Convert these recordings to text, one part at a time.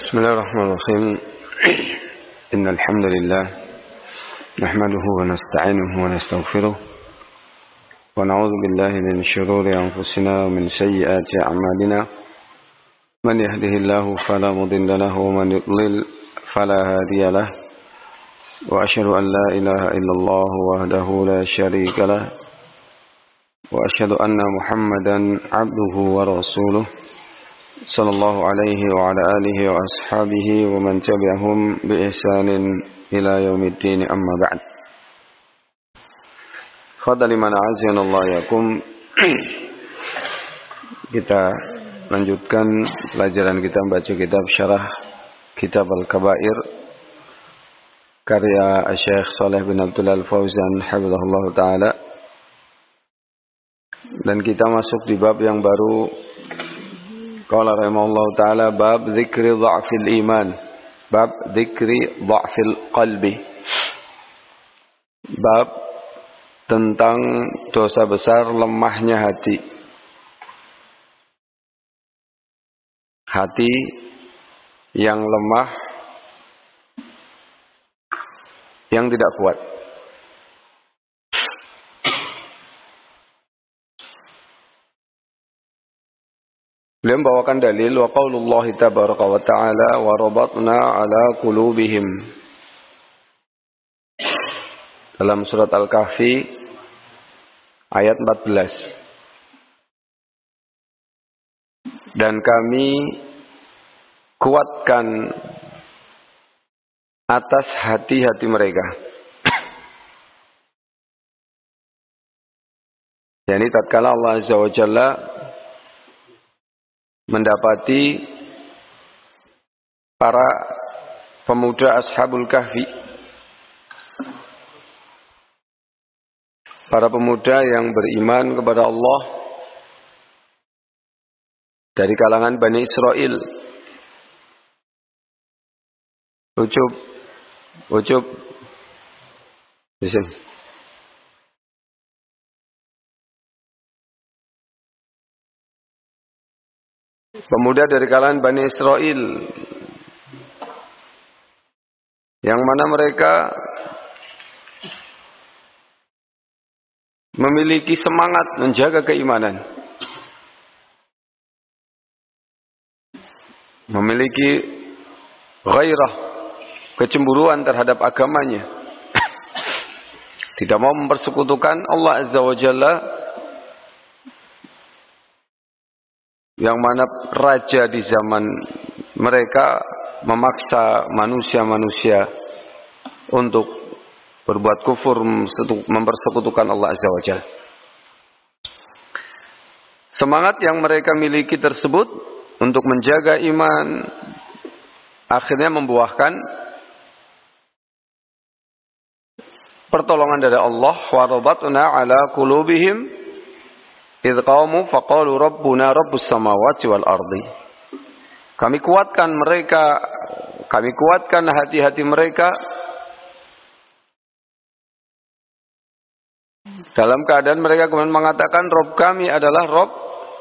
بسم الله الرحمن الرحيم إن الحمد لله نحمده ونستعينه ونستغفره ونعوذ بالله من شرور أنفسنا ومن سيئات أعمالنا من يهده الله فلا مضل له ومن يضلل فلا هادي له وأشهد أن لا إله إلا الله وحده لا شريك له وأشهد أن محمدا عبده ورسوله صلى الله عليه وعلى آله وأصحابه ومن تبعهم بإحسان إلى يوم الدين أما بعد Khadali man a'azzanallahu yakum. Kita lanjutkan pelajaran kita membaca kitab Syarah Kitab Al-Kabair karya Syekh Shalih bin Abdullah Al-Fauzan hafizahullah taala. Dan kita masuk di bab yang baru. Qala rahimahullahu taala bab dzikri dha'fil iman. Bab dzikri dha'fil qalbi. Bab tentang dosa besar lemahnya hati. Hati yang lemah, yang tidak kuat. Beliau membawakan dalil wa qaulullahi tabaraka wa ta'ala wa rabatna ala qulubihim. Dalam surat Al-Kahfi ayat 14. Dan kami kuatkan atas hati-hati mereka. Yani tatkala Allah Azza wa Jalla mendapati para pemuda Ashabul Kahfi, para pemuda yang beriman kepada Allah dari kalangan Bani Israel. Ucup di sini. Pemuda dari kalangan Bani Israel yang mana mereka memiliki semangat menjaga keimanan, memiliki ghairah, kecemburuan terhadap agamanya, tidak mau mempersekutukan Allah Azza wa Jalla, yang mana raja di zaman mereka memaksa manusia-manusia untuk berbuat kufur, mempersekutukan Allah Azza wa Jalla. Semangat yang mereka miliki tersebut untuk menjaga iman akhirnya membuahkan pertolongan dari Allah. Wa rabatna ala qulubihim idh qamu faqalu rabbuna rabbus samawati wal ardi. Kami kuatkan mereka, kami kuatkan hati-hati mereka dalam keadaan mereka kemudian mengatakan Rob kami adalah Rob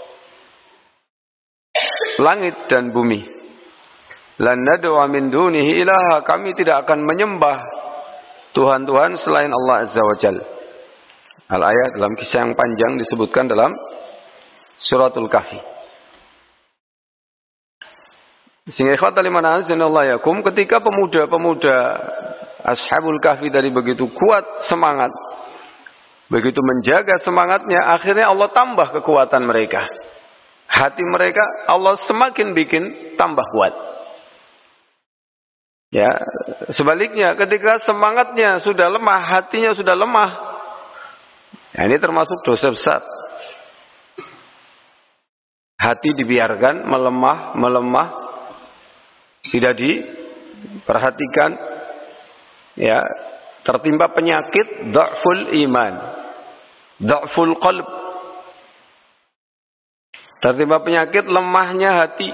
langit dan bumi. Lan nad'a min dunihi ilaha, kami tidak akan menyembah Tuhan-Tuhan selain Allah Azza wa Jalla. Al-ayat dalam kisah yang panjang disebutkan dalam suratul Kahfi. Sehingga ikhwatal liman azanallahu yakum, ketika pemuda-pemuda Ashabul Kahfi tadi begitu kuat semangat, begitu menjaga semangatnya, akhirnya Allah tambah kekuatan mereka. Hati mereka Allah semakin bikin tambah kuat. Ya, sebaliknya ketika semangatnya sudah lemah, hatinya sudah lemah, ya, ini termasuk dosa besar. Hati dibiarkan melemah, tidak diperhatikan, ya, tertimpa penyakit dha'ful iman, dha'ful qalb, tertimpa penyakit lemahnya hati.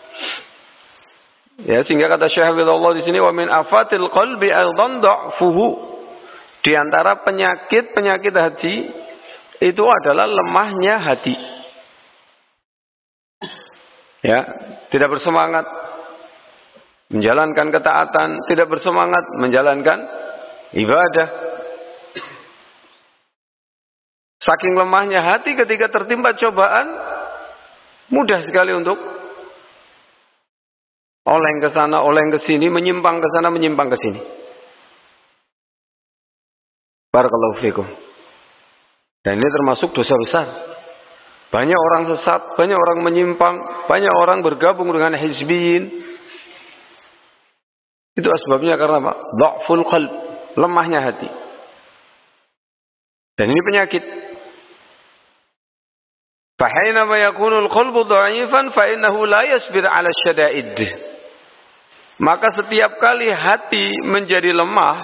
Ya, sehingga kata Syekh Allah di sini wa min afatil qalbi aidan dha'fuhu. Di antara penyakit hati itu adalah lemahnya hati. Ya, tidak bersemangat, menjalankan ketaatan, tidak bersemangat menjalankan ibadah. Saking lemahnya hati ketika tertimpa cobaan, mudah sekali untuk oleng ke sana, oleng ke sini, menyimpang ke sana, menyimpang ke sini. Barakallahu fikum. Dan ini termasuk dosa besar. Banyak orang sesat, banyak orang menyimpang, banyak orang bergabung dengan hizbiyin. Itu sebabnya karena apa? Dha'ful qalb, lemahnya hati. Dan ini penyakit. Fahainama yakunul qalbu dha'ifan fa innahu la yasbir 'ala syada'id. Maka setiap kali hati menjadi lemah,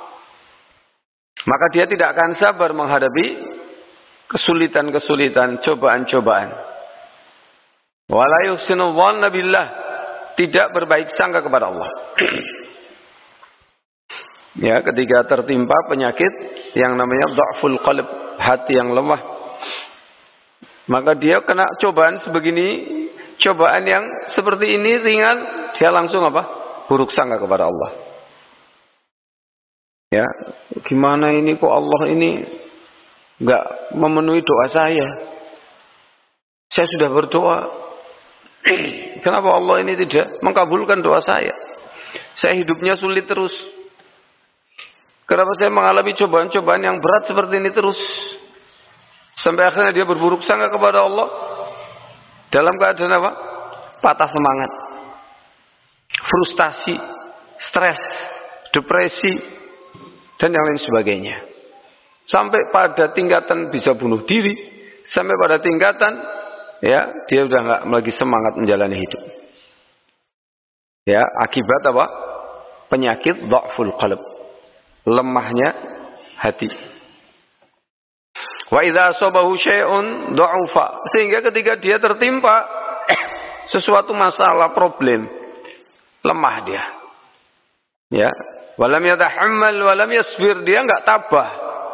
maka dia tidak akan sabar menghadapi kesulitan-kesulitan, cobaan-cobaan. Wala yuhsinu dhanna billah, tidak berbaik sangka kepada Allah. Ya, ketika tertimpa penyakit yang namanya dha'ful qalb, hati yang lemah, maka dia kena cobaan sebegini, cobaan yang seperti ini ringan, dia langsung apa? Buruk sangka kepada Allah. Ya, gimana ini kok Allah ini enggak memenuhi doa saya? Saya sudah berdoa. Kenapa Allah ini tidak mengabulkan doa saya? Saya hidupnya sulit terus. Kenapa saya mengalami cobaan-cobaan yang berat seperti ini terus? Sampai akhirnya dia berburuk sangka kepada Allah. Dalam keadaan apa? Patah semangat, frustasi, stres, depresi, dan yang lain sebagainya. Sampai pada tingkatan bisa bunuh diri, sampai pada tingkatan ya dia udah nggak lagi semangat menjalani hidup. Ya, akibat apa? Penyakit dha'ful qalb, lemahnya hati. Wa idza asabahu syai'un dha'ufa, sehingga ketika dia tertimpa sesuatu masalah, problem, lemah dia. Ya, walam yatahammal walam yasbir, dia enggak tabah.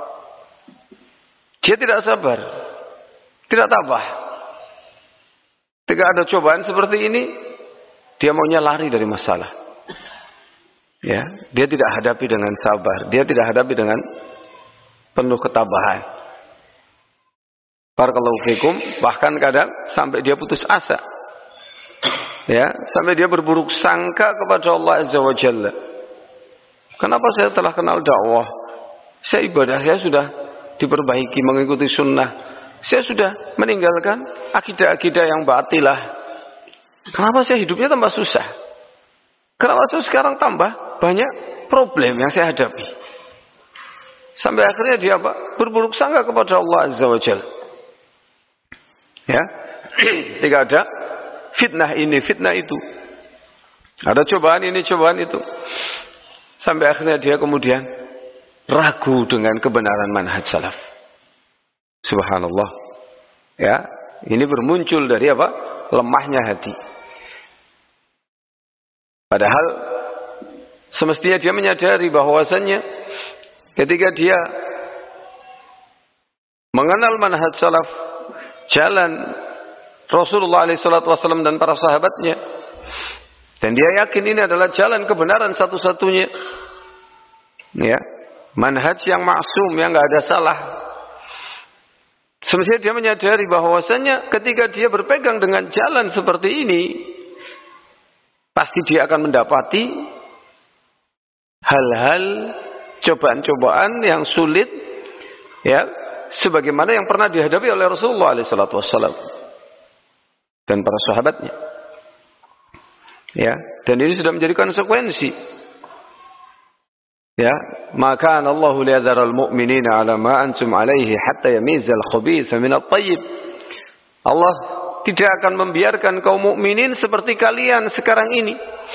Dia tidak sabar, tidak tabah. Ketika ada cobaan seperti ini, dia maunya lari dari masalah. Ya, dia tidak hadapi dengan sabar, dia tidak hadapi dengan penuh ketabahan. Barakallahu fikum, bahkan kadang sampai dia putus asa. Ya, sampai dia berburuk sangka kepada Allah Azza wa Jalla. Kenapa saya telah kenal dakwah? Saya ibadah saya sudah diperbaiki mengikuti sunnah. Saya sudah meninggalkan akidah-akidah yang batilah. Kenapa saya hidupnya tambah susah? Kenapa saya sekarang tambah banyak problem yang saya hadapi? Sampai akhirnya dia apa? Berburuk sangka kepada Allah Azza wa Jalla. Ya, tidak ada fitnah ini, fitnah itu. Ada cobaan ini, cobaan itu. Sampai akhirnya dia kemudian ragu dengan kebenaran manhaj salaf. Subhanallah. Ya, ini bermuncul dari apa? Lemahnya hati. Padahal semestinya dia menyadari bahwasannya ketika dia mengenal manhaj salaf, jalan Rasulullah SAW dan para sahabatnya, dan dia yakin ini adalah jalan kebenaran satu-satunya, ya, manhaj yang maksum, yang nggak ada salah. Semestinya dia menyadari bahwasanya ketika dia berpegang dengan jalan seperti ini, pasti dia akan mendapati hal-hal, cobaan-cobaan yang sulit, ya, sebagaimana yang pernah dihadapi oleh Rasulullah SAW dan para sahabatnya. Ya, dan ini sudah menjadi konsekuensi. Ya, maka Allahu liyadharal mu'minina 'ala ma antum 'alaihi hatta yamizal khabitha minat thayyib. Allah tidak akan membiarkan kaum mukminin seperti kalian sekarang ini.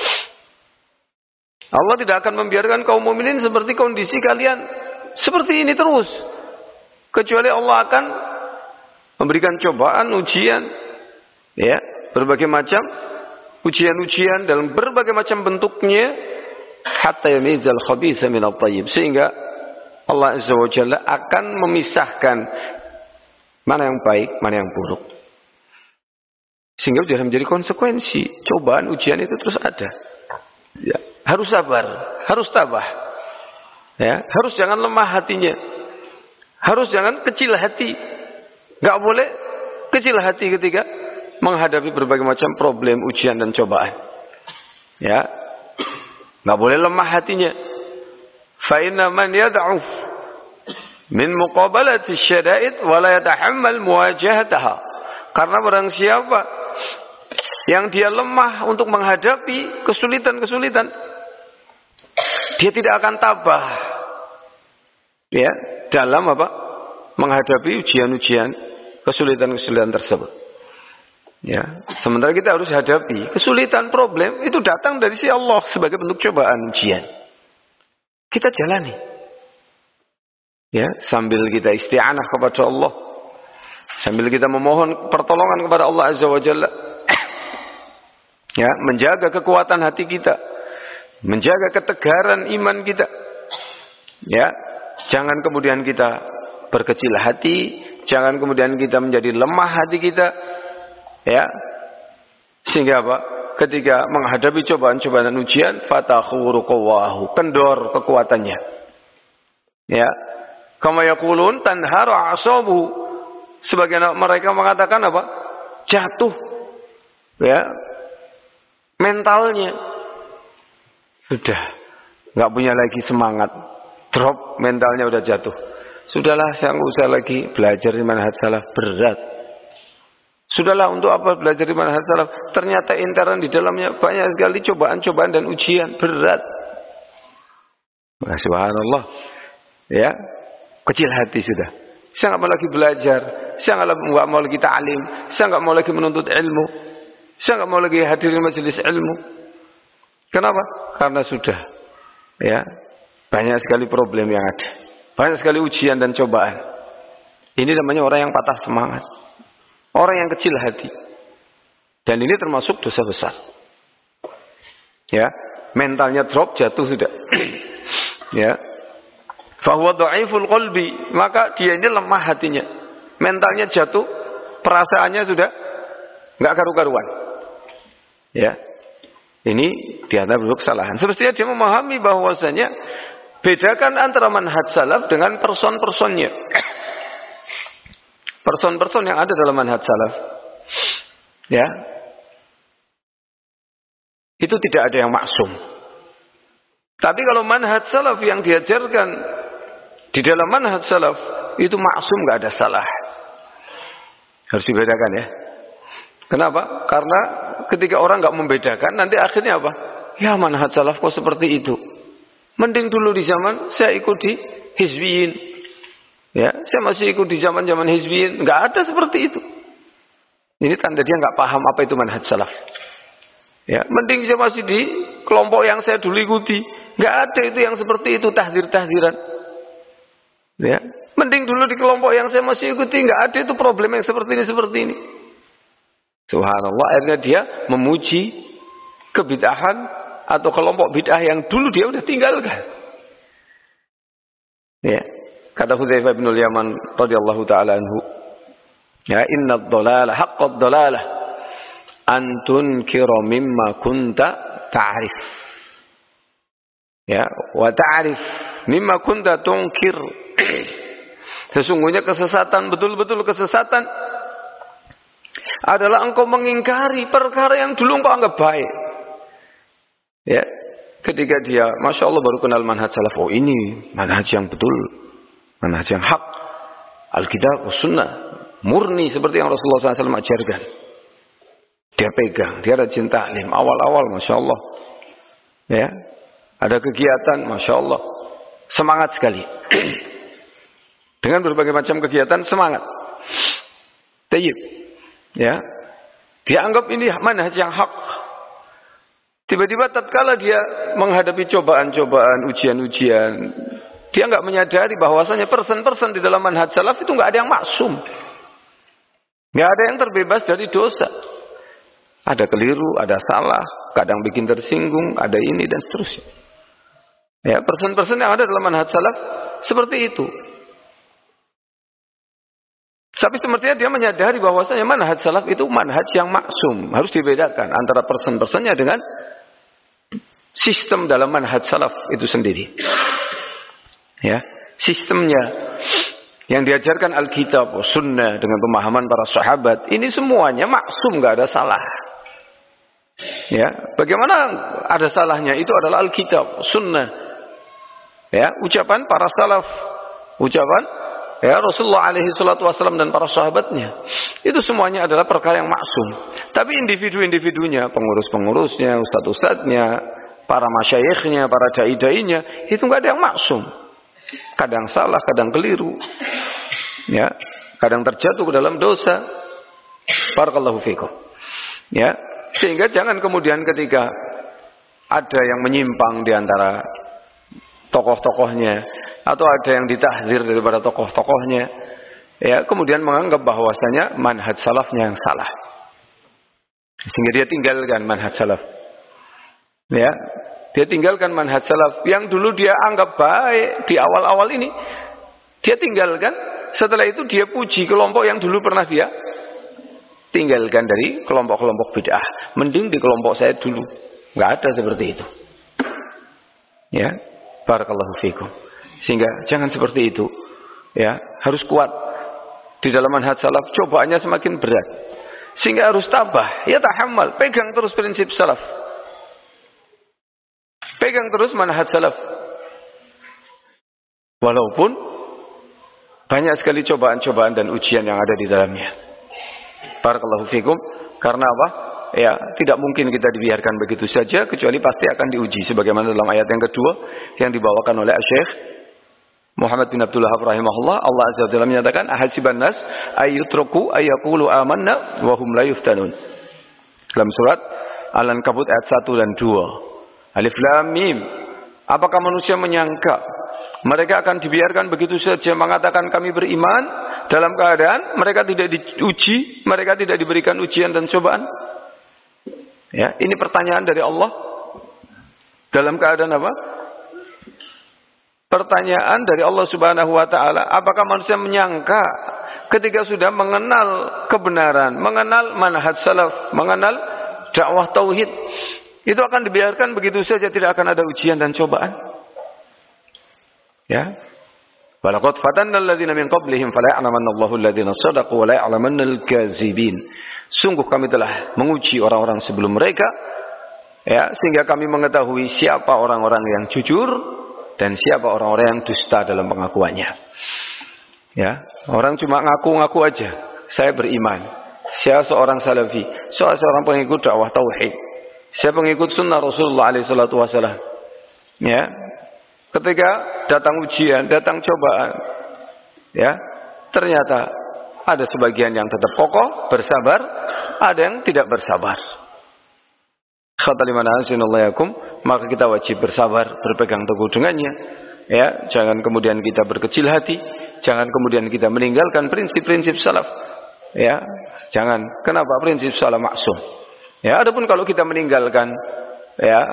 Allah tidak akan membiarkan kaum mukminin seperti kondisi kalian seperti ini terus. Kecuali Allah akan memberikan cobaan, ujian, ya, berbagai macam ujian-ujian dalam berbagai macam bentuknya, hatta yamizal khabitha minat thayyib, sehingga Allah Azza wa Jalla akan memisahkan mana yang baik, mana yang buruk. Sehingga sudah menjadi konsekuensi, cobaan, ujian itu terus ada. Ya, harus sabar, harus tabah. Ya, harus jangan lemah hatinya. Harus jangan kecil hati. Enggak boleh kecil hati ketika menghadapi berbagai macam problem, ujian dan cobaan. Ya. Enggak boleh lemah hatinya. Fa inna man yad'uf min muqabalati syada'id wa la yatahammal muwajahataha. Karena barang siapa yang dia lemah untuk menghadapi kesulitan-kesulitan, dia tidak akan tabah. Ya, dalam apa? Menghadapi ujian-ujian, kesulitan-kesulitan tersebut. Ya, sementara kita harus hadapi kesulitan, problem itu datang dari si Allah sebagai bentuk cobaan, ujian. Kita jalani. Ya, sambil kita isti'anah kepada Allah, sambil kita memohon pertolongan kepada Allah Azza wa Jalla. Ya, menjaga kekuatan hati kita, menjaga ketegaran iman kita. Ya, jangan kemudian kita berkecil hati, jangan kemudian kita menjadi lemah hati kita. Ya, sehingga apa? Ketika menghadapi cobaan-cobaan dan ujian, fatakhuru qawahu, kendor kekuatannya. Ya, kama yaqulun tanharu a'sabu. Sebagian mereka mengatakan apa? Jatuh. Ya, mentalnya sudah nggak punya lagi semangat, drop, mentalnya udah jatuh. Sudahlah, saya nggak usah lagi belajar di manhaj salaf, berat. Sudahlah, untuk apa belajar di manhaj salaf? Ternyata intern di dalamnya banyak sekali cobaan-cobaan dan ujian, berat. Nah, subhanallah. Ya, kecil hati sudah. Saya nggak mau lagi belajar, saya nggak mau lagi ta'lim, saya nggak mau lagi menuntut ilmu, saya nggak mau lagi hadirin majelis ilmu. Kenapa? Karena sudah, ya, banyak sekali problem yang ada, banyak sekali ujian dan cobaan. Ini namanya orang yang patah semangat, orang yang kecil hati, dan ini termasuk dosa besar. Ya, mentalnya drop, jatuh sudah. Ya, fahuwa dha'iful qalbi, maka dia ini lemah hatinya, mentalnya jatuh, perasaannya sudah nggak karu-karuan. Ya, ini di antara bentuk kesalahan. Semestinya dia memahami bahwasanya bedakan antara manhaj salaf dengan person-personnya, person-person yang ada dalam manhaj salaf. Ya, itu tidak ada yang maksum. Tapi kalau manhaj salaf yang diajarkan di dalam manhaj salaf itu maksum, nggak ada salah. Harus dibedakan ya. Kenapa? Karena ketika orang nggak membedakan, nanti akhirnya apa? Ya, manhaj salaf kok seperti itu. Mending dulu di zaman saya ikut di hizbiyin. Ya, saya masih ikut di zaman-zaman hizbiyin, nggak ada seperti itu. Ini tanda dia nggak paham apa itu manhaj salaf. Ya, mending saya masih di kelompok yang saya dulu ikuti, nggak ada itu yang seperti itu, tahdir-tahdiran. Ya, mending dulu di kelompok yang saya masih ikuti, nggak ada itu problem yang seperti ini. Subhanallah, akhirnya dia memuji kebid'ahan atau kelompok bid'ah yang dulu dia udah tinggalkan. Ya, kata Hudzaifah bin Yaman radhiyallahu taala anhu, ya, innad dhalalah haqqad dhalalah an tunkira mimma kunta ta'rif. Ya, wa ta'rif mimma kunta tunkir. Sesungguhnya kesesatan, betul-betul kesesatan adalah engkau mengingkari perkara yang dulu engkau anggap baik. Ya, ketika dia, masya Allah, baru kenal manhaj salaf, oh ini manhaj yang betul, manhaj yang hak, Alkitab, Sunnah, murni seperti yang Rasulullah SAW ajarkan. Dia pegang, dia rajin taklim, awal-awal, masya Allah. Ya, ada kegiatan, masya Allah, semangat sekali. Dengan berbagai macam kegiatan, semangat. Tayyib. Ya, dia anggap ini manhaj yang hak. Tiba-tiba tatkala dia menghadapi cobaan-cobaan, ujian-ujian, dia nggak menyadari bahwasanya person-person di dalam manhaj salaf itu nggak ada yang maksum, nggak ada yang terbebas dari dosa. Ada keliru, ada salah, kadang bikin tersinggung, ada ini dan seterusnya. Ya, person-person yang ada dalam manhaj salaf seperti itu. Tapi semestinya dia menyadari bahwasanya manhaj salaf itu manhaj yang maksum. Harus dibedakan antara person-personnya dengan sistem dalam manhaj salaf itu sendiri. Ya, sistemnya yang diajarkan Alkitab, Sunnah dengan pemahaman para sahabat, ini semuanya maksum, nggak ada salah. Ya, bagaimana ada salahnya? Itu adalah Alkitab, Sunnah. Ya, ucapan para salaf, ucapan ya Rasulullah alaihi salatu wasallam dan para sahabatnya. Itu semuanya adalah perkara yang maksum. Tapi individu-individunya, pengurus-pengurusnya, ustadz-ustadznya, para masyayikhnya, para dai-dainya, itu nggak ada yang maksum. Kadang salah, kadang keliru. Ya, kadang terjatuh ke dalam dosa. Barakallahu fikum. Ya, sehingga jangan kemudian ketika ada yang menyimpang di antara tokoh-tokohnya atau ada yang ditahdzir daripada tokoh-tokohnya, ya, kemudian menganggap bahwasanya manhaj salafnya yang salah. Sehingga dia tinggalkan manhaj salaf. Ya, dia tinggalkan manhaj salaf yang dulu dia anggap baik di awal-awal ini. Dia tinggalkan, setelah itu dia puji kelompok yang dulu pernah dia tinggalkan dari kelompok-kelompok bid'ah. Mending di kelompok saya dulu. Nggak ada seperti itu. Ya, barakallahu fikum. Sehingga jangan seperti itu. Ya, harus kuat di dalam manhaj salaf. Cobaannya semakin berat. Sehingga harus tabah, ya tahammal, pegang terus prinsip salaf. Pegang terus manhaj salaf. Walaupun banyak sekali cobaan-cobaan dan ujian yang ada di dalamnya. Barakallahu fikum. Karena apa? Ya, tidak mungkin kita dibiarkan begitu saja, kecuali pasti akan diuji. Sebagaimana dalam ayat yang kedua yang dibawakan oleh Syekh Muhammad bin Abdul Wahhab rahimahullah, Allah azza wa jalla menyatakan, ahasiban nas ayyutraku ayyaqulu amanna wa hum la yuftanun. Dalam surat Al-Ankabut ayat 1 dan 2. Alif lam mim. Apakah manusia menyangka mereka akan dibiarkan begitu saja mengatakan kami beriman dalam keadaan mereka tidak diuji, mereka tidak diberikan ujian dan cobaan? Ya, ini pertanyaan dari Allah. Dalam keadaan apa? Pertanyaan dari Allah Subhanahu wa taala, apakah manusia menyangka ketika sudah mengenal kebenaran, mengenal manhaj salaf, mengenal dakwah tauhid, itu akan dibiarkan begitu saja, tidak akan ada ujian dan cobaan? Ya. Walaqad fatanna alladziina min qablihim fala ya'lamanna Allahu alladziina shadaqu wa la ya'lamanna al-kadzibin. Sungguh kami telah menguji orang-orang sebelum mereka, ya, sehingga kami mengetahui siapa orang-orang yang jujur dan siapa orang-orang yang dusta dalam pengakuannya. Ya, orang cuma ngaku-ngaku aja, saya beriman, saya seorang salafi, saya seorang pengikut dakwah tauhid, saya pengikut sunnah Rasulullah alaihi salatu wasallam. Ya, ketika datang ujian, datang cobaan, ya, ternyata ada sebagian yang tetap kokoh, bersabar, ada yang tidak bersabar. Maka kita wajib bersabar, berpegang teguh dengannya. Ya, jangan kemudian kita berkecil hati, jangan kemudian kita meninggalkan prinsip-prinsip salaf. Ya, jangan. Kenapa? Prinsip salaf maksum. Ya, adapun kalau kita meninggalkan, ya,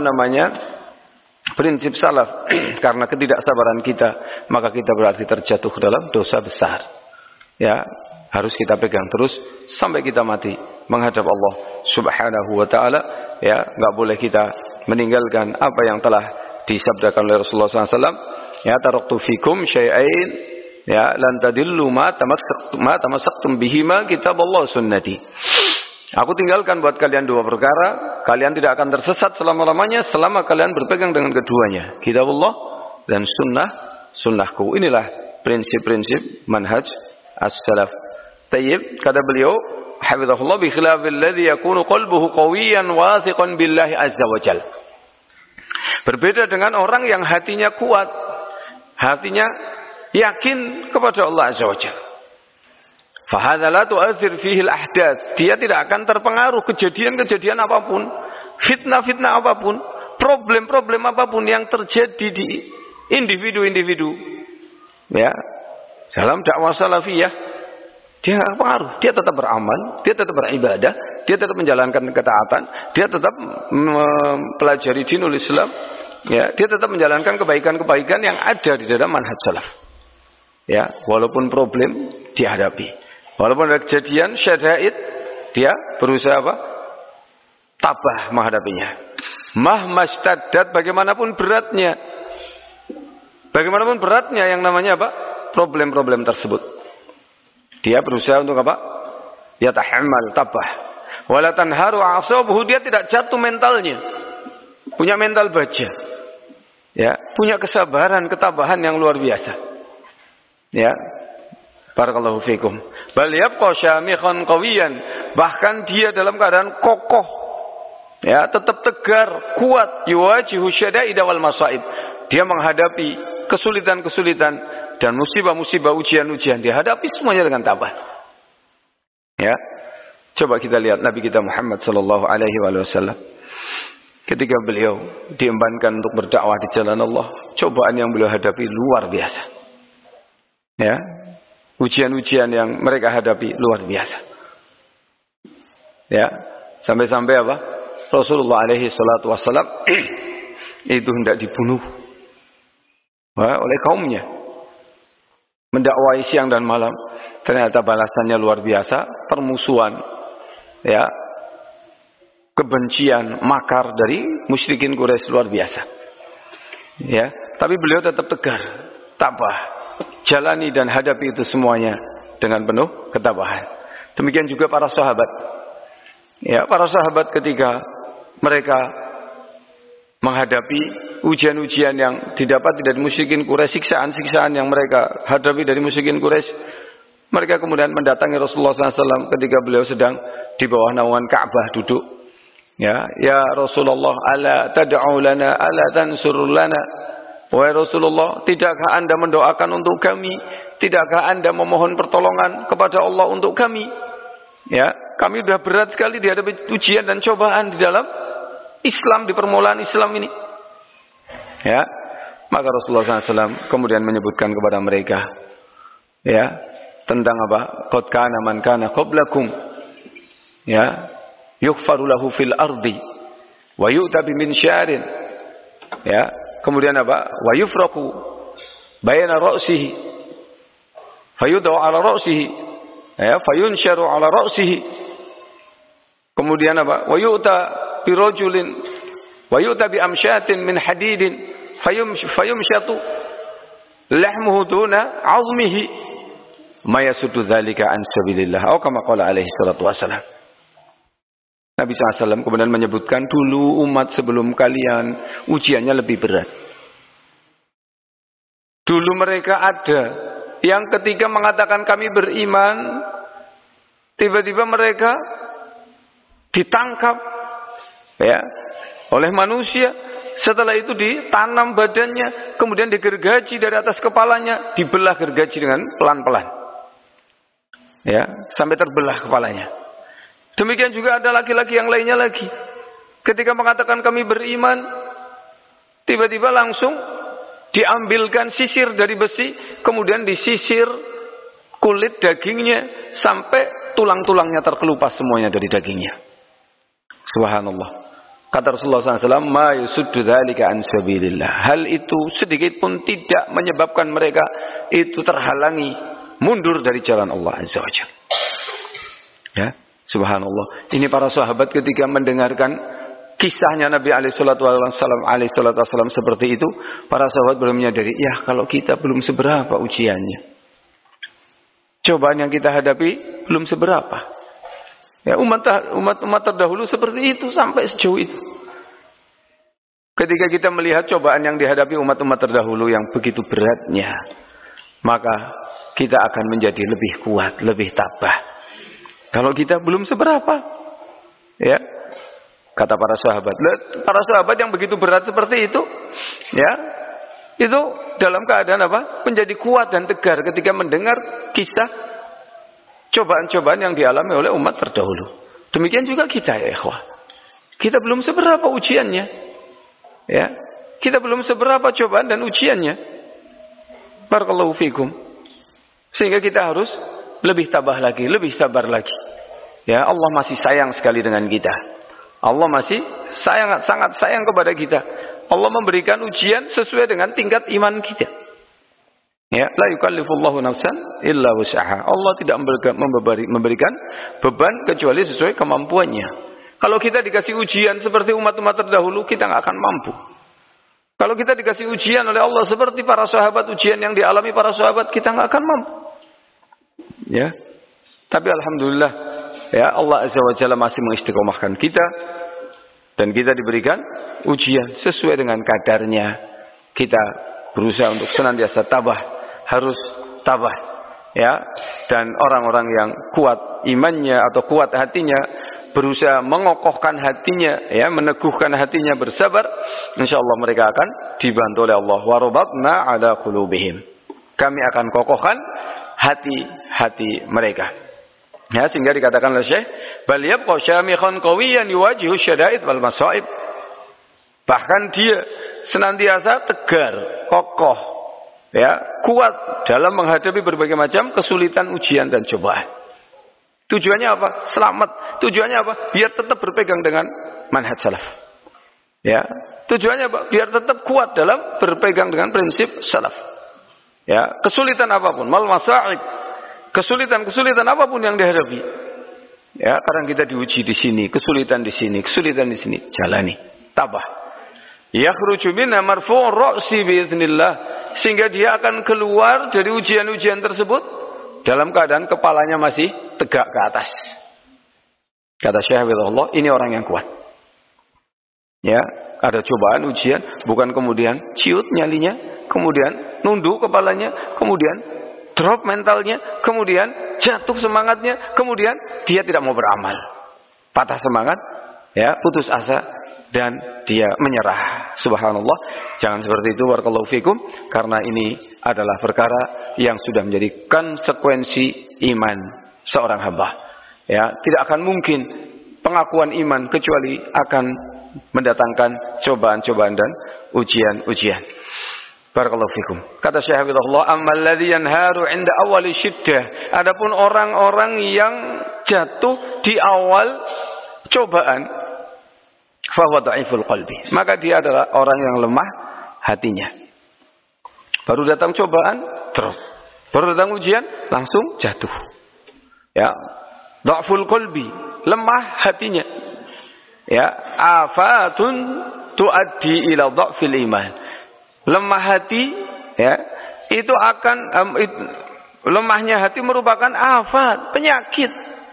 prinsip salaf karena ketidaksabaran kita, maka kita berarti terjatuh dalam dosa besar. Ya, harus kita pegang terus sampai kita mati menghadap Allah Subhanahu wa taala. Ya, enggak boleh kita meninggalkan apa yang telah disabdakan oleh Rasulullah SAW. Ya, taraktu fikum syai'ain, ya, lan tadillu ma tamassaktum bihima kitaballah sunnati. Aku tinggalkan buat kalian dua perkara, kalian tidak akan tersesat selama-lamanya selama kalian berpegang dengan keduanya, kitabullah dan sunnahku. Inilah prinsip-prinsip manhaj as-salaf. Tayyib, kata beliau hafizahullah, bi khilafil ladzi yakunu qalbuhu qawiyan wathiqan billahi azza wajal. Berbeda dengan orang yang hatinya kuat, hatinya yakin kepada Allah azza wajal. Fahadha la tu'athir fihi al-ahdath. Dia tidak akan terpengaruh kejadian-kejadian apapun, fitnah-fitnah apapun, problem-problem apapun yang terjadi di individu-individu. Ya, dalam dakwah salafiyah, dia tidak pengaruh. Dia tetap beramal, dia tetap beribadah, dia tetap menjalankan ketaatan, dia tetap mempelajari dinul Islam. Ya, dia tetap menjalankan kebaikan-kebaikan yang ada di dalam manhaj salaf. Ya, walaupun problem dihadapi. Walaupun ada kejadian syada'id, dia berusaha apa? Tabah menghadapinya. Mahmastaddat, bagaimanapun beratnya. Bagaimanapun beratnya yang namanya apa? Problem-problem tersebut. Dia berusaha untuk apa? Yatahammal, tabah. Wala tanharu a'sabuhu, dia tidak jatuh mentalnya. Punya mental baja. Ya, punya kesabaran, ketabahan yang luar biasa. Ya. Barakallahu fikum. Bal yabqa syamikhan qawiyan, bahkan dia dalam keadaan kokoh. Ya, tetap tegar, kuat, yuwajihu syada'id wal masaib. Dia menghadapi kesulitan-kesulitan dan musibah-musibah, ujian-ujian, dia hadapi semuanya dengan tabah. Ya. Coba kita lihat Nabi kita Muhammad sallallahu alaihi wasallam. Ketika beliau diembankan untuk berdakwah di jalan Allah, cobaan yang beliau hadapi luar biasa. Ya. Ujian-ujian yang mereka hadapi luar biasa. Ya. Sampai-sampai apa? Rasulullah alaihi salatu wassalam itu hendak dibunuh oleh kaumnya. Mendakwai siang dan malam, ternyata balasannya luar biasa, permusuhan, ya, kebencian, makar dari musyrikin Quraisy luar biasa. Ya, tapi beliau tetap tegar, tabah, jalani dan hadapi itu semuanya dengan penuh ketabahan. Demikian juga para sahabat. Ya, para sahabat ketika mereka menghadapi ujian-ujian yang didapati dari musyrikin Quraisy, siksaan-siksaan yang mereka hadapi dari musyrikin Quraisy, mereka kemudian mendatangi Rasulullah SAW ketika beliau sedang di bawah naungan Ka'bah duduk. Ya Rasulullah, ala tad'u lana, ala tansur lana. Wahai Rasulullah, tidakkah Anda mendoakan untuk kami? Tidakkah Anda memohon pertolongan kepada Allah untuk kami? Ya, kami sudah berat sekali dihadapi ujian dan cobaan di dalam Islam, di permulaan Islam ini. Ya, maka Rasulullah SAW kemudian menyebutkan kepada mereka, ya, tentang apa? Qad kana man kana qablakum, ya, yughfaru lahu fil ardi wa yu'ta bi minsyarin, ya, kemudian apa? Wa yufraqu bayna ra'sihi fayudau ala ra'sihi, ya, fayunsharu ala ra'sihi, kemudian apa? Wa yu'ta bi rajulin wa yu'ta bi amsyatin min hadidin fayumsyatu lahmuhu duna 'azmihi ma yasuddu dzalika an sabilillah, atau kama qala alaihi salatu wasalam. Nabi SAW kemudian menyebutkan, dulu umat sebelum kalian ujiannya lebih berat. Dulu mereka ada yang ketika mengatakan kami beriman, tiba-tiba mereka ditangkap, ya, oleh manusia. Setelah itu ditanam badannya, kemudian digergaji dari atas kepalanya, dibelah gergaji dengan pelan-pelan, ya, sampai terbelah kepalanya. Demikian juga ada laki-laki yang lainnya lagi, ketika mengatakan kami beriman, tiba-tiba langsung diambilkan sisir dari besi, kemudian disisir kulit dagingnya sampai tulang-tulangnya terkelupas semuanya dari dagingnya. Subhanallah. Kata Rasulullah SAW, ma yusuddu dzalika an sabilillah. Hal itu sedikit pun tidak menyebabkan mereka itu terhalangi mundur dari jalan Allah Azza wa Jalla. Ya, subhanallah. Ini para sahabat ketika mendengarkan kisahnya Nabi alaihi salatu wasallam seperti itu, para sahabat belum menyadari, ya, kalau kita belum seberapa ujiannya. Cobaan yang kita hadapi belum seberapa. Ya, umat terdahulu seperti itu, sampai sejauh itu. Ketika kita melihat cobaan yang dihadapi umat-umat terdahulu yang begitu beratnya, maka kita akan menjadi lebih kuat, lebih tabah. Kalau kita belum seberapa, ya, kata para sahabat yang begitu berat seperti itu, ya, itu dalam keadaan apa? Menjadi kuat dan tegar ketika mendengar kisah cobaan-cobaan yang dialami oleh umat terdahulu. Demikian juga kita, ya ikhwah. Kita belum seberapa ujiannya. Ya. Kita belum seberapa cobaan dan ujiannya. Barakallahu fikum. Sehingga kita harus lebih tabah lagi, lebih sabar lagi. Ya, Allah masih sayang sekali dengan kita. Allah masih sangat sayang kepada kita. Allah memberikan ujian sesuai dengan tingkat iman kita. Ya, la yukallifullahu nafsan illa wus'aha. Allah tidak memberikan beban kecuali sesuai kemampuannya. Kalau kita dikasih ujian seperti umat-umat terdahulu, kita nggak akan mampu. Kalau kita dikasih ujian oleh Allah seperti para sahabat, ujian yang dialami para sahabat, kita nggak akan mampu. Ya, tapi alhamdulillah, ya Allah Azza wa Jalla masih mengistiqomahkan kita dan kita diberikan ujian sesuai dengan kadarnya. Kita berusaha untuk senantiasa tabah, harus tabah, ya. Dan orang-orang yang kuat imannya atau kuat hatinya, berusaha mengokohkan hatinya, ya, meneguhkan hatinya, bersabar, insyaallah mereka akan dibantu oleh Allah. Warabatna ala qulubihim. Kami akan kokohkan hati-hati mereka. Ya, sehingga dikatakan oleh Syekh, bal yabqa syamikhan qawiyan yuwajihu syada'id wal masaib. Bahkan dia senantiasa tegar, kokoh, ya, kuat dalam menghadapi berbagai macam kesulitan, ujian dan cobaan. Tujuannya apa? Selamat. Tujuannya apa? Biar tetap berpegang dengan manhaj salaf. Ya, tujuannya apa? Biar tetap kuat dalam berpegang dengan prinsip salaf. Ya, kesulitan apapun, mal masaib, kesulitan apapun yang dihadapi. Ya, kadang kita diuji di sini, kesulitan di sini, jalani, tabah. Yakhruju minha marfu'ur ra'si biiznillah, sehingga dia akan keluar dari ujian-ujian tersebut dalam keadaan kepalanya masih tegak ke atas. Kata Syekh Hafizahullah, ini orang yang kuat. Ya, ada cobaan, ujian, bukan kemudian ciut nyalinya, kemudian nunduk kepalanya, kemudian drop mentalnya, kemudian jatuh semangatnya, kemudian dia tidak mau beramal. Patah semangat, ya, putus asa, dan dia menyerah. Subhanallah, jangan seperti itu, barakallahu fikum, karena ini adalah perkara yang sudah menjadi konsekuensi iman seorang hamba. Ya, tidak akan mungkin pengakuan iman kecuali akan mendatangkan cobaan-cobaan dan ujian-ujian. Barakallahu fikum. Kata Syekh Hafizahullah, ammal ladzi yanharu 'inda awwali syiddah. Adapun orang-orang yang jatuh di awal cobaan, fa huwa dhaiful qalbi. Maka dia adalah orang yang lemah hatinya. Baru datang cobaan, drop. Baru datang ujian, langsung jatuh. Ya, dhaful qalbi, lemah hatinya. Ya, afatun tuaddi ila dhafil iman. Lemah hati, ya, itu akan lemahnya hati merupakan afat, penyakit.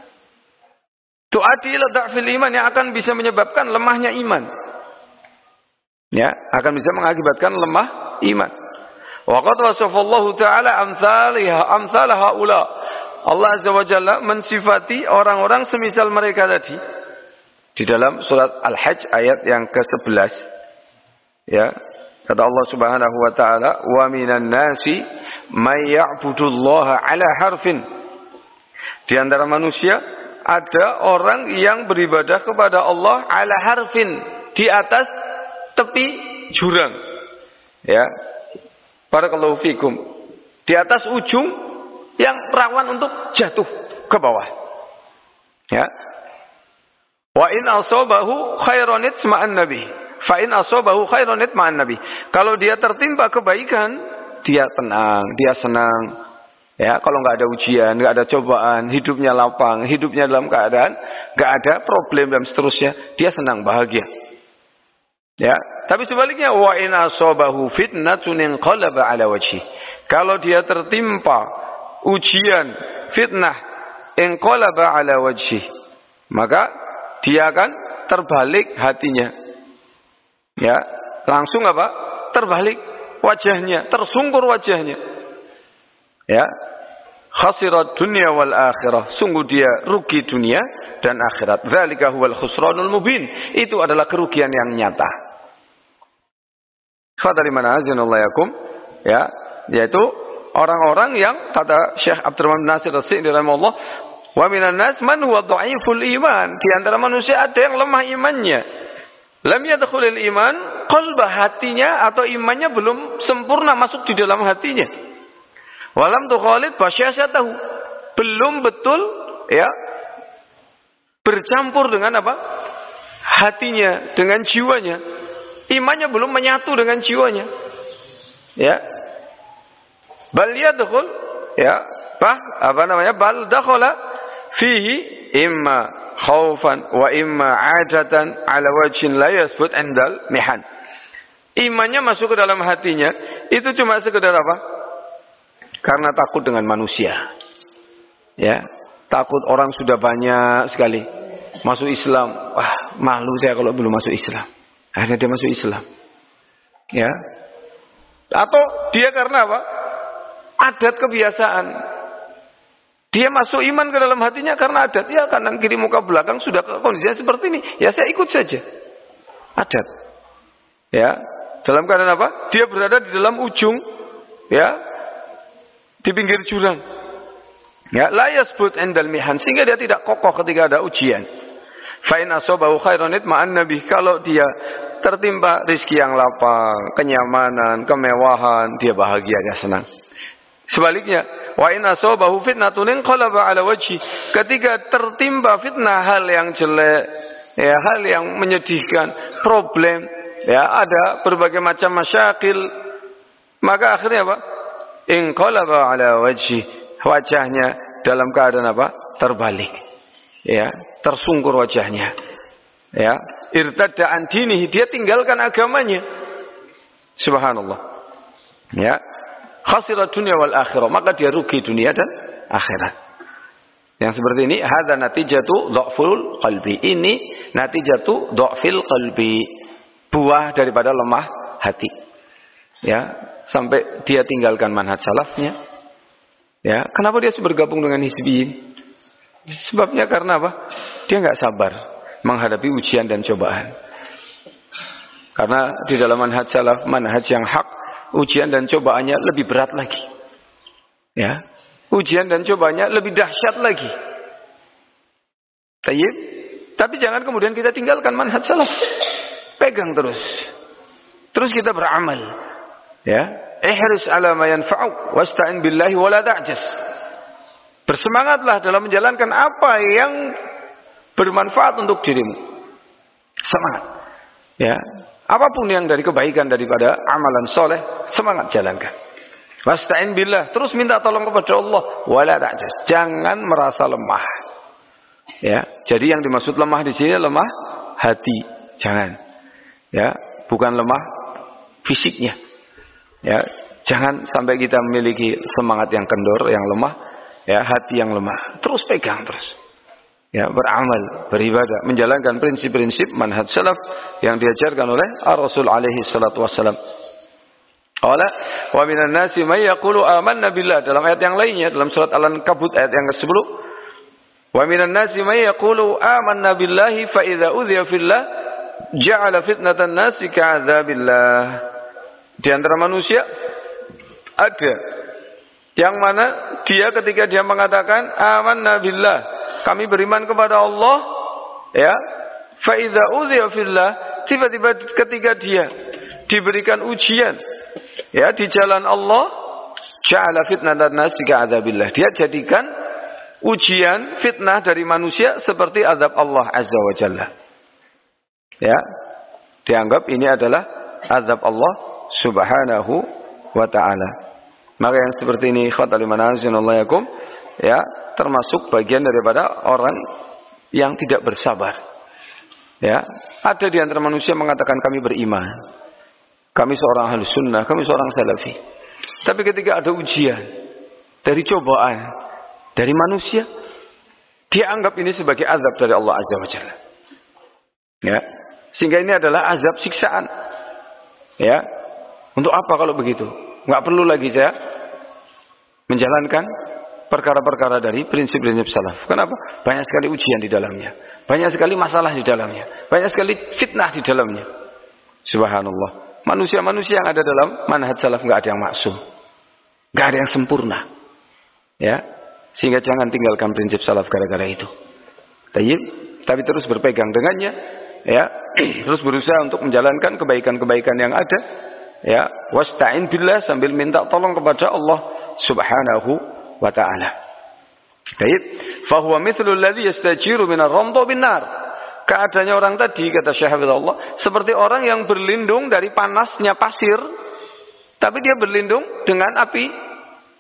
Tuaddi ila dhafil iman, yang akan bisa menyebabkan lemahnya iman. Ya, akan bisa mengakibatkan lemah iman. Waqad wasafallahu ta'ala amthal haula. Allah Azza wa Jalla mensifati orang-orang semisal mereka tadi di dalam surat Al-Hajj ayat yang ke-11. Ya, kata Allah Subhanahu wa taala, "Wa minan nasi may ya'budullaha 'ala harfin." Di antara manusia ada orang yang beribadah kepada Allah 'ala harfin, di atas tepi jurang. Ya. Barakallahu fikum. Di atas ujung yang rawan untuk jatuh ke bawah. Ya. Wa in asabahu khairan itma'an nabi. Fa in asabahu khairan itma'an nabi. Kalau dia tertimpa kebaikan, dia tenang, dia senang. Ya, kalau enggak ada ujian, enggak ada cobaan, hidupnya lapang, hidupnya dalam keadaan enggak ada problem dan seterusnya, dia senang, bahagia. Ya, tapi sebaliknya, wa in asabahu fitnatun inqalaba ala wajhi. Kalau dia tertimpa ujian, fitnah, inqalaba ala wajhi, maka dia akan terbalik hatinya. Ya, langsung apa? Terbalik wajahnya, tersungkur wajahnya. Ya. Khasirat dunya wal akhirah. Sungguh dia rugi dunia dan akhirat. Dzalika huwal khusranul mubin. Itu adalah kerugian yang nyata. Fadali mana azinallayakum, ya, yaitu orang-orang yang kata Syekh Abdurrahman bin Nasir As-Sa'di rahimahullah, wa minan nas man huwa dhaiful iman. Di antara manusia ada yang lemah imannya. Lam yadkhulul iman qalba, hatinya atau imannya belum sempurna masuk di dalam hatinya. Walam tukhalid basyasatahu, belum betul, ya, bercampur dengan apa? Hatinya, dengan jiwanya. Imannya belum menyatu dengan jiwanya. Ya. Bal yadkhul, ya, bal dakhala fihi imma khaufan wa imma 'adatan 'ala wajhin la yasbut 'indal mihan. Imannya masuk ke dalam hatinya itu cuma sekedar apa? Karena takut dengan manusia. Ya, takut orang sudah banyak sekali masuk Islam. Wah, malu saya kalau belum masuk Islam. Akhirnya dia masuk Islam. Ya. Atau dia karena apa? Adat kebiasaan. Dia masuk iman ke dalam hatinya karena adat. Ya, kanan kiri muka belakang sudah kondisinya seperti ini. Ya, saya ikut saja. Adat. Ya. Dalam keadaan apa? Dia berada di dalam ujung, ya, di pinggir jurang. Ya, la yasbut indal mihan, sehingga dia tidak kokoh ketika ada ujian. Fa in asabahu khairun itma'anna bih, kalau dia tertimpa rezeki yang lapang, kenyamanan, kemewahan, dia bahagia, dia senang. Sebaliknya, wa in asabahu fitnatun inqalaba ala wajhi, ketika tertimpa fitnah, hal yang jelek, ya, hal yang menyedihkan, problem, ya, ada berbagai macam masyakil, maka akhirnya apa? Inqalaba ala wajhi, wajahnya dalam keadaan apa? Terbalik. Ya, tersungkur wajahnya. Ya, irtadda an dinihi, dia tinggalkan agamanya. Subhanallah. Ya. Khasira dunya wal akhirah, maka dia rugi dunia dan akhirat. Yang seperti ini, hadza natijatu dhaful qalbi. Ini natijatu dhafil qalbi. Buah daripada lemah hati. Ya, sampai dia tinggalkan manhaj salafnya. Ya, kenapa dia bergabung dengan hizbiyin? Sebabnya karena apa? Dia nggak sabar menghadapi ujian dan cobaan. Karena di dalam manhaj salaf, manhaj yang hak, ujian dan cobaannya lebih berat lagi. Ya, ujian dan cobaannya lebih dahsyat lagi. Tayyib. Tapi jangan kemudian kita tinggalkan manhaj salaf. Pegang terus. Terus kita beramal. Ya, ihris ala ma yanfa'uk wasta'in billahi wala ta'jas. Bersemangatlah dalam menjalankan apa yang bermanfaat untuk dirimu. Semangat. Ya, apapun yang dari kebaikan daripada amalan soleh, semangat jalankan. Wasta'in billah, terus minta tolong kepada Allah, wala ta'jas. Jangan merasa lemah. Ya, jadi yang dimaksud lemah di sini lemah hati. Jangan. Ya, bukan lemah fisiknya. Ya, jangan sampai kita memiliki semangat yang kendor, yang lemah, ya, hati yang lemah. Terus pegang terus. Ya, beramal, beribadah, menjalankan prinsip-prinsip manhaj salaf yang diajarkan oleh Rasul alaihi salatu wassalam. Qala wa minan nasi may yaqulu amanna billah, dalam ayat yang lainnya dalam surat Al-Ankabut ayat yang ke-10. Wa minan nasi may yaqulu amanna billahi fa idza udhiya fillah ja'ala fitnatan nasi ka'adzabillah. Di antara manusia ada yang mana dia ketika dia mengatakan amanna billah, kami beriman kepada Allah, ya, fa idza udhiya fillah, tiba-tiba ketika dia diberikan ujian, ya, di jalan Allah, ja'ala fitnatan nasi ka'adzabillah. Dia jadikan ujian, fitnah dari manusia seperti azab Allah azza wa jalla. Ya, dianggap ini adalah azab Allah subhanahu wa ta'ala. Maka yang seperti ini, ikhwatal iman azanallahu yakum, ya, termasuk bagian daripada orang yang tidak bersabar. Ya, ada di antara manusia mengatakan kami beriman, kami seorang ahlus sunnah, kami seorang salafi. Tapi ketika ada ujian dari cobaan dari manusia, dia anggap ini sebagai azab dari Allah azza wa jalla. Ya, sehingga ini adalah azab siksaan. Ya, untuk apa kalau begitu? Nggak perlu lagi saya menjalankan perkara-perkara dari prinsip-prinsip salaf. Kenapa? Banyak sekali ujian di dalamnya, banyak sekali masalah di dalamnya, banyak sekali fitnah di dalamnya. Subhanallah. Manusia-manusia yang ada dalam manhaj salaf nggak ada yang maksum, nggak ada yang sempurna. Ya, sehingga jangan tinggalkan prinsip salaf gara-gara itu. Tapi terus berpegang dengannya. Ya, terus berusaha untuk menjalankan kebaikan-kebaikan yang ada. Ya, wasta'in billah, sambil minta tolong kepada Allah subhanahu wa ta'ala. Baik, fa huwa mithlu alladhi yastajiru min ar-ramd bin nar. Keadaannya orang tadi, kata Syekh Allah, seperti orang yang berlindung dari panasnya pasir, tapi dia berlindung dengan api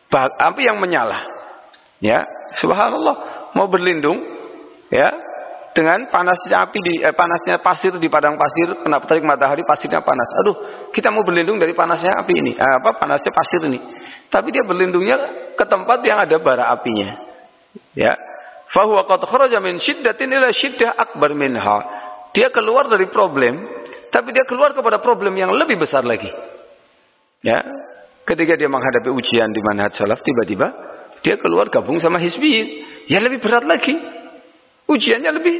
yang menyala. Ya, subhanallah, mau berlindung, ya, dengan panasnya panasnya pasir di padang pasir, kena terik matahari, pasirnya panas. Aduh, kita mau berlindung dari panasnya api ini, panasnya pasir ini. Tapi dia berlindungnya ke tempat yang ada bara apinya. Ya. Fa huwa qad kharaja min syiddatin ila syiddah akbar minha. Dia keluar dari problem, tapi dia keluar kepada problem yang lebih besar lagi. Ya. Ketika dia menghadapi ujian di manhaj salaf, tiba-tiba dia keluar gabung sama hizbiyin. Ya lebih berat lagi. Ujiannya lebih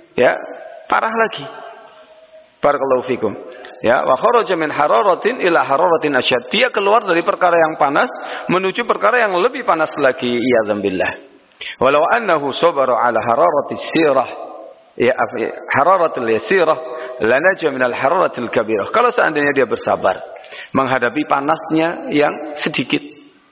parah lagi. Barakallahu fikum. Ya, wa kharaja min hararatin ila hararatin asyad. Dia keluar dari perkara yang panas menuju perkara yang lebih panas lagi. Iyadzambillah. Walau annahu sabara ala hararatis sirah, hararatil yasirah, lanaja min al hararatil kabirah. Kalau seandainya dia bersabar menghadapi panasnya yang sedikit,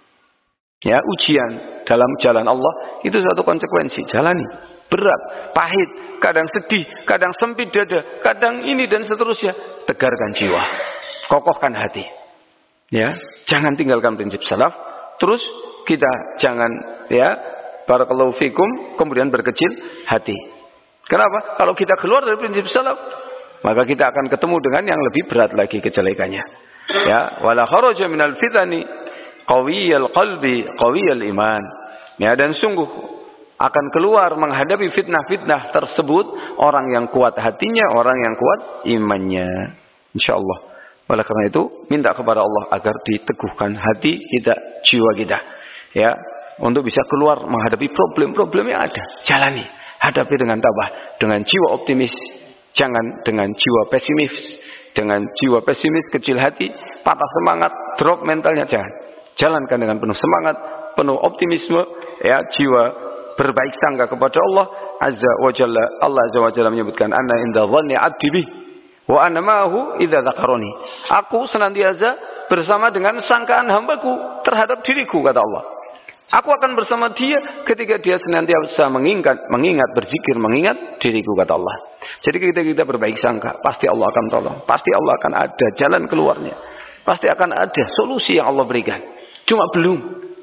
ya, ujian dalam jalan Allah itu suatu konsekuensi. Jalani, berat, pahit, kadang sedih, kadang sempit dada, kadang ini dan seterusnya. Tegarkan jiwa, kokohkan hati. Ya, jangan tinggalkan prinsip salaf. Terus kita jangan barakallahu fikum kemudian berkecil hati. Kenapa? Kalau kita keluar dari prinsip salaf, maka kita akan ketemu dengan yang lebih berat lagi kejelekannya. Ya, wala kharaja minal fitani qawiyal qalbi qawiyal iman. Ya, dan sungguh akan keluar menghadapi fitnah-fitnah tersebut orang yang kuat hatinya, orang yang kuat imannya. Insyaallah. Oleh karena itu, minta kepada Allah agar diteguhkan hati kita, jiwa kita. Ya, untuk bisa keluar menghadapi problem-problem yang ada. Jalani, hadapi dengan tabah, dengan jiwa optimis, jangan dengan jiwa pesimis. Dengan jiwa pesimis, kecil hati, patah semangat, drop mentalnya, jangan. Jalankan dengan penuh semangat, penuh optimisme, ya, jiwa berbaik sangka kepada Allah Azza wa Jalla. Allah Azza wa Jalla menyebutkan, "Ana inda dhanni 'abdi bi wa ana ma'ahu idza dzakarani." Aku senantiasa bersama dengan sangkaan hambaku terhadap diriku, kata Allah. Aku akan bersama dia ketika dia senantiasa mengingat, berzikir, mengingat diriku, kata Allah. Jadi ketika kita berbaik sangka, pasti Allah akan tolong. Pasti Allah akan ada jalan keluarnya. Pasti akan ada solusi yang Allah berikan. Cuma belum.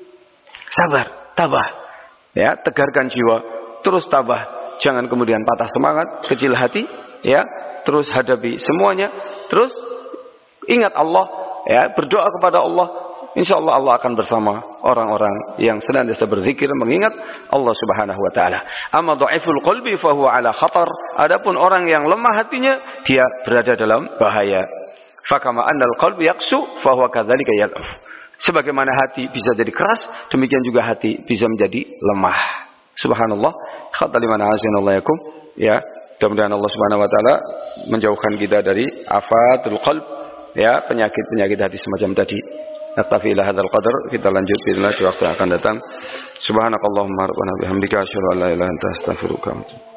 Sabar, tabah. Ya, tegarkan jiwa, terus tabah. Jangan kemudian patah semangat, kecil hati, ya. Terus hadapi semuanya, terus ingat Allah, ya, berdoa kepada Allah. InsyaAllah Allah akan bersama orang-orang yang senantiasa berzikir, mengingat Allah Subhanahu wa ta'ala. Amma dha'iful qalbi fahuwa ala khatar. Adapun orang yang lemah hatinya, dia berada dalam bahaya. Fakama annal qalbi yaqsu fahuwa kadzalika yad'uf. Sebagaimana hati bisa jadi keras, demikian juga hati bisa menjadi lemah. Subhanallah. Khattalimana asyanallahikum. Ya, mudah-mudahan Allah Subhanahu wa ta'ala menjauhkan kita dari afatul qalb, ya, penyakit-penyakit hati semacam tadi. Naktafi ila hadzal qadar, kita lanjut bismillah di waktu yang akan datang. Subhanakallahumma rabbana bihamdika asyhadu an la ilaha illa anta astaghfiruka wa atubu ilaik.